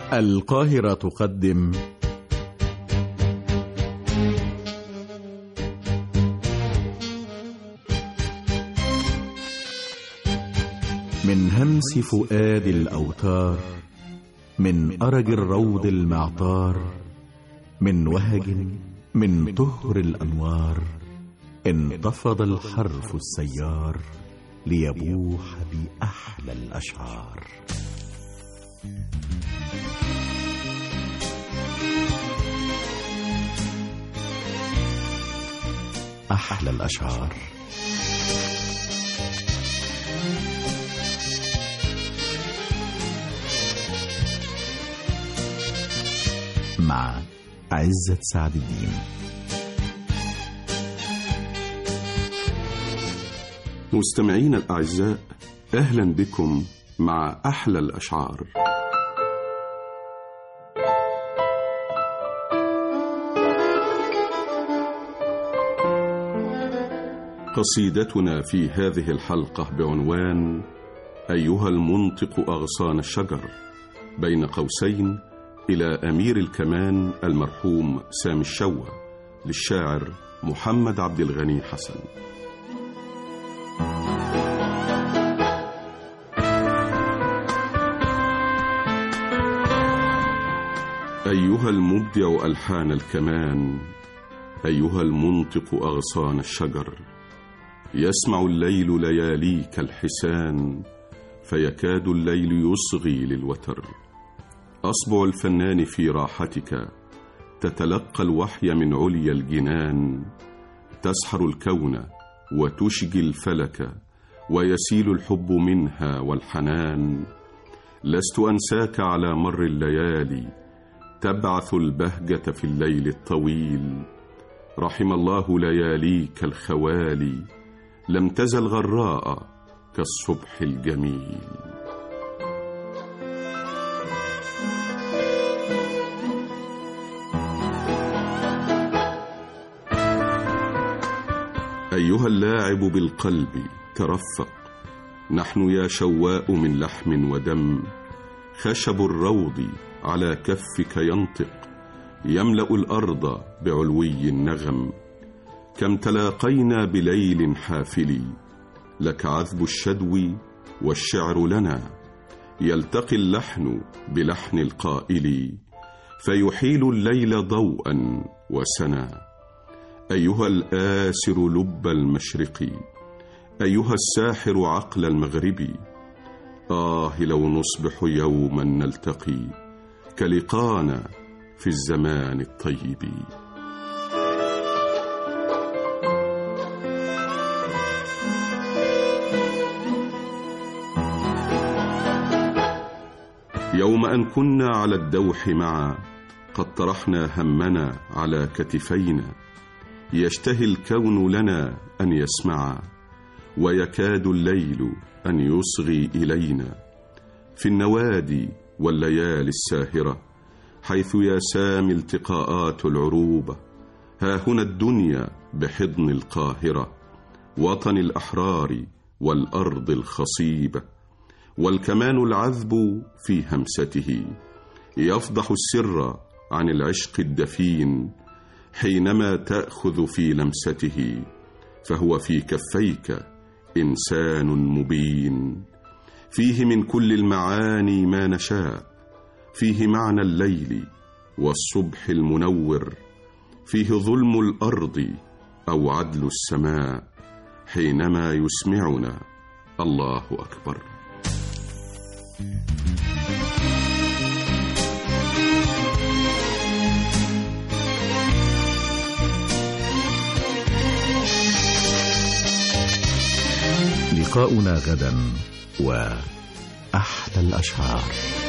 القاهرة تقدم من همس فؤاد الأوتار، من أرج الروض المعطار، من وهج من طهر الأنوار، انتفض الحرف السيار ليبوح بأحلى الأشعار. أحلى الأشعار. مع عزت سعد الدين. مستمعين الأعزاء، أهلا بكم مع أحلى الأشعار. قصيدتنا في هذه الحلقة بعنوان أيها المنطق أغصان الشجر، بين قوسين إلى أمير الكمان المرحوم سامي الشوى، للشاعر محمد عبد الغني حسن. أيها المبدع ألحان الكمان، أيها المنطق أغصان الشجر، يسمع الليل لياليك الحسان، فيكاد الليل يصغي للوتر. أصبع الفنان في راحتك تتلقى الوحي من عليا الجنان، تسحر الكون وتشجي الفلك، ويسيل الحب منها والحنان. لست أنساك على مر الليالي، تبعث البهجة في الليل الطويل. رحم الله لياليك الخوالي، لم تزل غراء كالصبح الجميل. أيها اللاعب بالقلب ترفق، نحن يا شواء من لحم ودم، خشب الروض على كفك ينطق، يملأ الأرض بعلوي النغم. كم تلاقينا بليل حافل، لك عذب الشدو والشعر لنا، يلتقي اللحن بلحن القائل، فيحيل الليل ضوءا وسنا. أيها الآسر لب المشرق، أيها الساحر عقل المغرب، لو نصبح يوما نلتقي كلقانا في الزمان الطيب. يوم أن كنا على الدوح معا، قد طرحنا همنا على كتفينا، يشتهي الكون لنا أن يسمع، ويكاد الليل أن يصغي إلينا. في النوادي والليالي الساهرة، حيث يا سامي التقاءات العروبة، ها هنا الدنيا بحضن القاهرة، وطن الأحرار والأرض الخصيبة. والكمان العذب في همسته، يفضح السر عن العشق الدفين، حينما تأخذ في لمسته، فهو في كفيك إنسان مبين. فيه من كل المعاني ما نشاء، فيه معنى الليل والصبح المنور، فيه ظلم الأرض أو عدل السماء، حينما يسمعنا الله أكبر. لقاؤنا غدا وأحلى الأشعار.